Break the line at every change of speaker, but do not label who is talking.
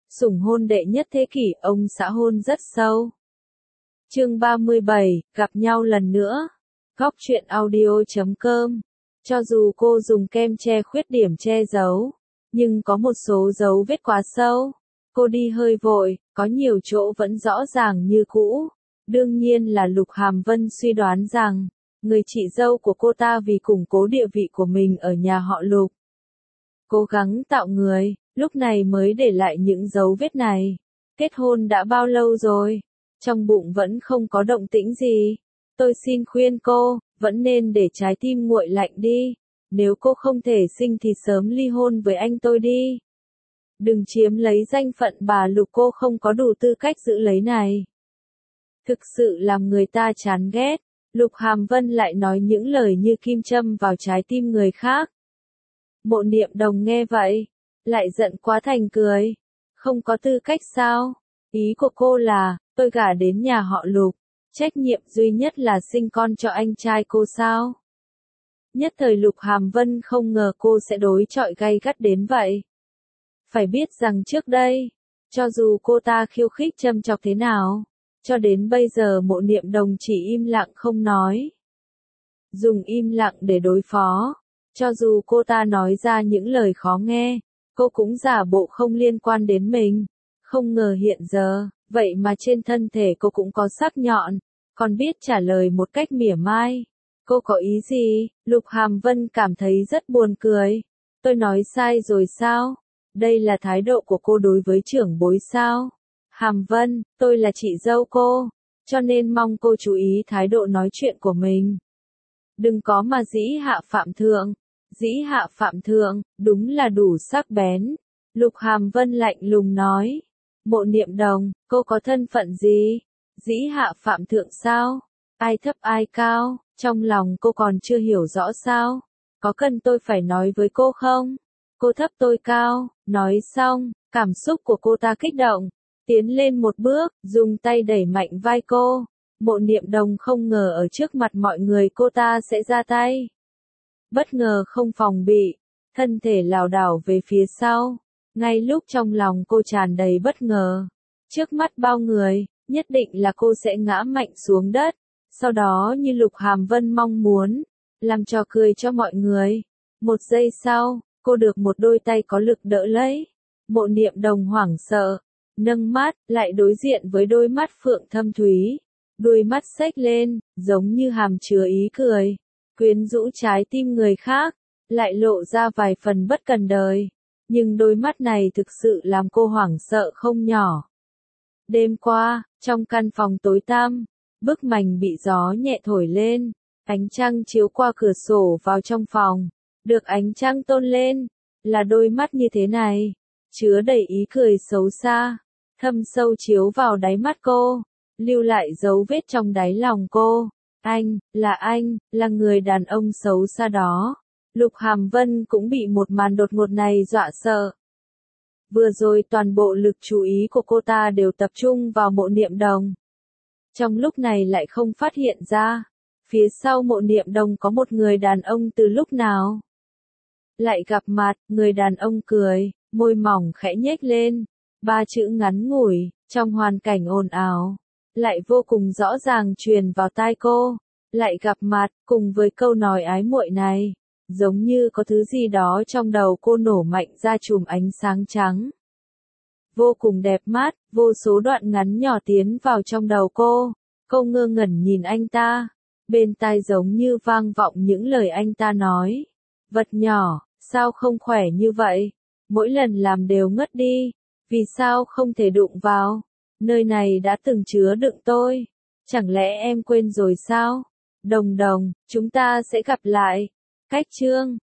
Sủng hôn đệ nhất thế kỷ, ông xã hôn rất sâu. Chương 37, gặp nhau lần nữa. Góc truyện audio.com. Cho dù cô dùng kem che khuyết điểm che giấu, nhưng có một số dấu vết quá sâu. Cô đi hơi vội, có nhiều chỗ vẫn rõ ràng như cũ. Đương nhiên là Lục Hàm Vân suy đoán rằng, người chị dâu của cô ta vì củng cố địa vị của mình ở nhà họ Lục, cố gắng tạo người, lúc này mới để lại những dấu vết này. Kết hôn đã bao lâu rồi? Trong bụng vẫn không có động tĩnh gì. Tôi xin khuyên cô, vẫn nên để trái tim nguội lạnh đi. Nếu cô không thể sinh thì sớm ly hôn với anh tôi đi. Đừng chiếm lấy danh phận bà Lục, cô không có đủ tư cách giữ lấy này. Thực sự làm người ta chán ghét. Lục Hàm Vân lại nói những lời như kim châm vào trái tim người khác. Mộ Niệm Đồng nghe vậy, lại giận quá thành cười. Không có tư cách sao? Ý của cô là, tôi gả đến nhà họ Lục, trách nhiệm duy nhất là sinh con cho anh trai cô sao? Nhất thời Lục Hàm Vân không ngờ cô sẽ đối chọi gay gắt đến vậy. Phải biết rằng trước đây, cho dù cô ta khiêu khích châm chọc thế nào, cho đến bây giờ Mộ Niệm Đồng chỉ im lặng không nói. Dùng im lặng để đối phó. Cho dù cô ta nói ra những lời khó nghe, cô cũng giả bộ không liên quan đến mình. Không ngờ hiện giờ, vậy mà trên thân thể cô cũng có sắc nhọn, còn biết trả lời một cách mỉa mai. Cô có ý gì? Lục Hàm Vân cảm thấy rất buồn cười. Tôi nói sai rồi sao? Đây là thái độ của cô đối với trưởng bối sao? Hàm Vân, tôi là chị dâu cô, cho nên mong cô chú ý thái độ nói chuyện của mình. Đừng có mà dĩ hạ phạm thượng. Dĩ hạ phạm thượng, đúng là đủ sắc bén. Lục Hàm Vân lạnh lùng nói. Mộ Niệm Đồng, cô có thân phận gì? Dĩ hạ phạm thượng sao? Ai thấp ai cao? Trong lòng cô còn chưa hiểu rõ sao? Có cần tôi phải nói với cô không? Cô thấp tôi cao. Nói xong, cảm xúc của cô ta kích động, tiến lên một bước, dùng tay đẩy mạnh vai cô. Mộ Niệm Đồng không ngờ ở trước mặt mọi người cô ta sẽ ra tay. Bất ngờ không phòng bị, thân thể lảo đảo về phía sau. Ngay lúc trong lòng cô tràn đầy bất ngờ, trước mắt bao người, nhất định là cô sẽ ngã mạnh xuống đất. Sau đó như Lục Hàm Vân mong muốn, làm trò cười cho mọi người. Một giây sau, cô được một đôi tay có lực đỡ lấy. Mộ Niệm Đồng hoảng sợ, nâng mắt, lại đối diện với đôi mắt phượng thâm thúy. Đôi mắt xếch lên, giống như hàm chứa ý cười, quyến rũ trái tim người khác, lại lộ ra vài phần bất cần đời. Nhưng đôi mắt này thực sự làm cô hoảng sợ không nhỏ. Đêm qua, trong căn phòng tối tăm, bức mành bị gió nhẹ thổi lên, ánh trăng chiếu qua cửa sổ vào trong phòng, được ánh trăng tôn lên, là đôi mắt như thế này, chứa đầy ý cười xấu xa, thâm sâu chiếu vào đáy mắt cô, lưu lại dấu vết trong đáy lòng cô. Anh, là người đàn ông xấu xa đó. Lục Hàm Vân cũng bị một màn đột ngột này dọa sợ. Vừa rồi toàn bộ lực chú ý của cô ta đều tập trung vào Mộ Niệm Đồng. Trong lúc này lại không phát hiện ra, phía sau Mộ Niệm Đồng có một người đàn ông từ lúc nào. Lại gặp mặt, người đàn ông cười, môi mỏng khẽ nhếch lên, ba chữ ngắn ngủi, trong hoàn cảnh ồn ào, lại vô cùng rõ ràng truyền vào tai cô. Lại gặp mặt, cùng với câu nói ái muội này, giống như có thứ gì đó trong đầu cô nổ mạnh ra chùm ánh sáng trắng. Vô cùng đẹp mắt, vô số đoạn ngắn nhỏ tiến vào trong đầu cô. Cô ngơ ngẩn nhìn anh ta, bên tai giống như vang vọng những lời anh ta nói. Vật nhỏ, sao không khỏe như vậy? Mỗi lần làm đều ngất đi, vì sao không thể đụng vào? Nơi này đã từng chứa đựng tôi. Chẳng lẽ em quên rồi sao? Đồng Đồng, chúng ta sẽ gặp lại. Cách chương